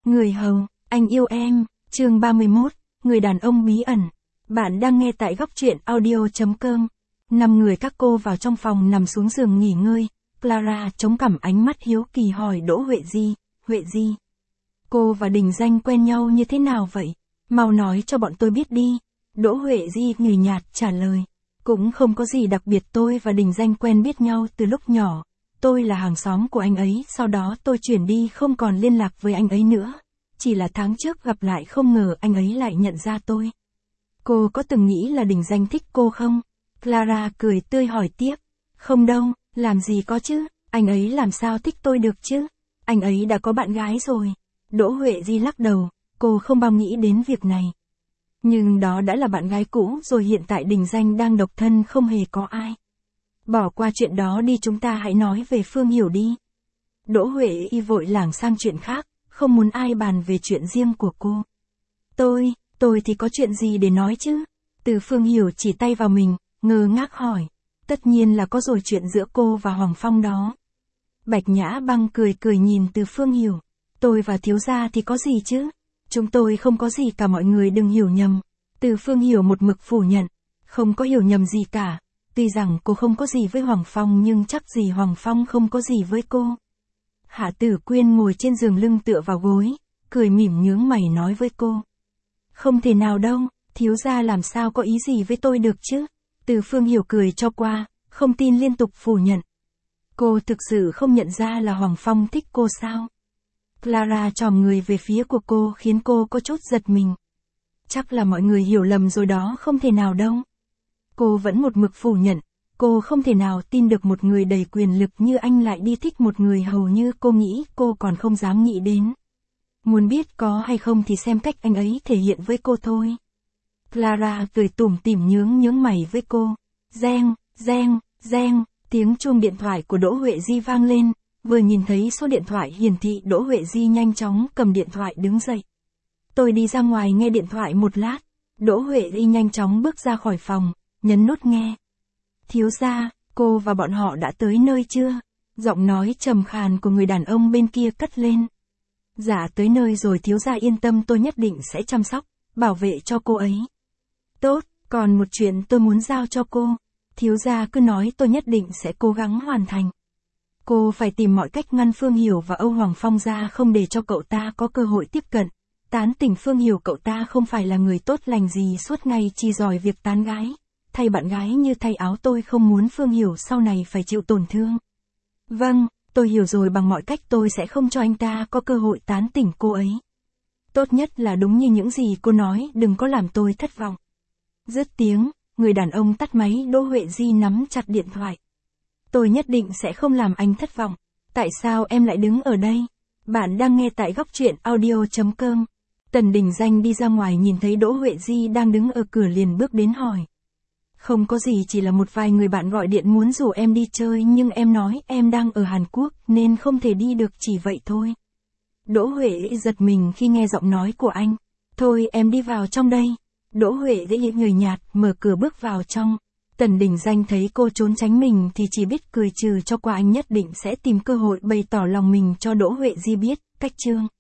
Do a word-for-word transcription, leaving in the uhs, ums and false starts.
Người hầu, anh yêu em, chương ba mươi mốt, người đàn ông bí ẩn. Bạn đang nghe tại góc truyện audio.com. Năm người các cô vào trong phòng nằm xuống giường nghỉ ngơi. Clara chống cằm ánh mắt hiếu kỳ hỏi Đỗ Huệ Di, Huệ Di. Cô và Đình Danh quen nhau như thế nào vậy? Mau nói cho bọn tôi biết đi. Đỗ Huệ Di nhừ nhạt trả lời. Cũng không có gì đặc biệt, tôi và Đình Danh quen biết nhau từ lúc nhỏ. Tôi là hàng xóm của anh ấy, sau đó tôi chuyển đi không còn liên lạc với anh ấy nữa. Chỉ là tháng trước gặp lại không ngờ anh ấy lại nhận ra tôi. Cô có từng nghĩ là Đình Danh thích cô không? Clara cười tươi hỏi tiếp. Không đâu, làm gì có chứ, anh ấy làm sao thích tôi được chứ? Anh ấy đã có bạn gái rồi. Đỗ Huệ Di lắc đầu, cô không bao nghĩ đến việc này. Nhưng đó đã là bạn gái cũ rồi, hiện tại Đình Danh đang độc thân không hề có ai. Bỏ qua chuyện đó đi, chúng ta hãy nói về Phương Hiểu đi. Đỗ Huệ Y vội lảng sang chuyện khác, không muốn ai bàn về chuyện riêng của cô. Tôi, tôi thì có chuyện gì để nói chứ? Từ Phương Hiểu chỉ tay vào mình, ngơ ngác hỏi. Tất nhiên là có rồi, chuyện giữa cô và Hoàng Phong đó. Bạch Nhã Băng cười cười nhìn Từ Phương Hiểu. Tôi và thiếu gia thì có gì chứ? Chúng tôi không có gì cả, mọi người đừng hiểu nhầm. Từ Phương Hiểu một mực phủ nhận. Không có hiểu nhầm gì cả. Tuy rằng cô không có gì với Hoàng Phong nhưng chắc gì Hoàng Phong không có gì với cô. Hạ Tử Quyên ngồi trên giường lưng tựa vào gối, cười mỉm nhướng mày nói với cô. Không thể nào đâu, thiếu gia làm sao có ý gì với tôi được chứ? Từ Phương Hiểu cười cho qua, không tin liên tục phủ nhận. Cô thực sự không nhận ra là Hoàng Phong thích cô sao? Clara chòm người về phía của cô khiến cô có chút giật mình. Chắc là mọi người hiểu lầm rồi đó, không thể nào đâu. Cô vẫn một mực phủ nhận, cô không thể nào tin được một người đầy quyền lực như anh lại đi thích một người hầu như cô nghĩ, cô còn không dám nghĩ đến. Muốn biết có hay không thì xem cách anh ấy thể hiện với cô thôi. Clara cười tủm tỉm nhướng nhướng mày với cô. Reng, reng, reng, tiếng chuông điện thoại của Đỗ Huệ Di vang lên, vừa nhìn thấy số điện thoại hiển thị Đỗ Huệ Di nhanh chóng cầm điện thoại đứng dậy. Tôi đi ra ngoài nghe điện thoại một lát. Đỗ Huệ Di nhanh chóng bước ra khỏi phòng, nhấn nút nghe. Thiếu gia, cô và bọn họ đã tới nơi chưa? Giọng nói trầm khàn của người đàn ông bên kia cất lên. Dạ tới nơi rồi thiếu gia yên tâm, tôi nhất định sẽ chăm sóc, bảo vệ cho cô ấy. Tốt, còn một chuyện tôi muốn giao cho cô. Thiếu gia cứ nói, tôi nhất định sẽ cố gắng hoàn thành. Cô phải tìm mọi cách ngăn Phương Hiểu và Âu Hoàng Phong ra, không để cho cậu ta có cơ hội tiếp cận. Tán tỉnh Phương Hiểu, cậu ta không phải là người tốt lành gì, suốt ngày chỉ giỏi việc tán gái. Thay bạn gái như thay áo, tôi không muốn Phương Hiểu sau này phải chịu tổn thương. Vâng, tôi hiểu rồi, bằng mọi cách tôi sẽ không cho anh ta có cơ hội tán tỉnh cô ấy. Tốt nhất là đúng như những gì cô nói, đừng có làm tôi thất vọng. Dứt tiếng, người đàn ông tắt máy. Đỗ Huệ Di nắm chặt điện thoại. Tôi nhất định sẽ không làm anh thất vọng. Tại sao em lại đứng ở đây? Bạn đang nghe tại góc truyện audio.com. Tần Đình Danh đi ra ngoài nhìn thấy Đỗ Huệ Di đang đứng ở cửa liền bước đến hỏi. Không có gì, chỉ là một vài người bạn gọi điện muốn rủ em đi chơi nhưng em nói em đang ở Hàn Quốc nên không thể đi được, chỉ vậy thôi. Đỗ Huệ giật mình khi nghe giọng nói của anh. Thôi em đi vào trong đây. Đỗ Huệ dễ người nhạt mở cửa bước vào trong. Tần Đình Danh thấy cô trốn tránh mình thì chỉ biết cười trừ cho qua, anh nhất định sẽ tìm cơ hội bày tỏ lòng mình cho Đỗ Huệ Di biết. Cách chương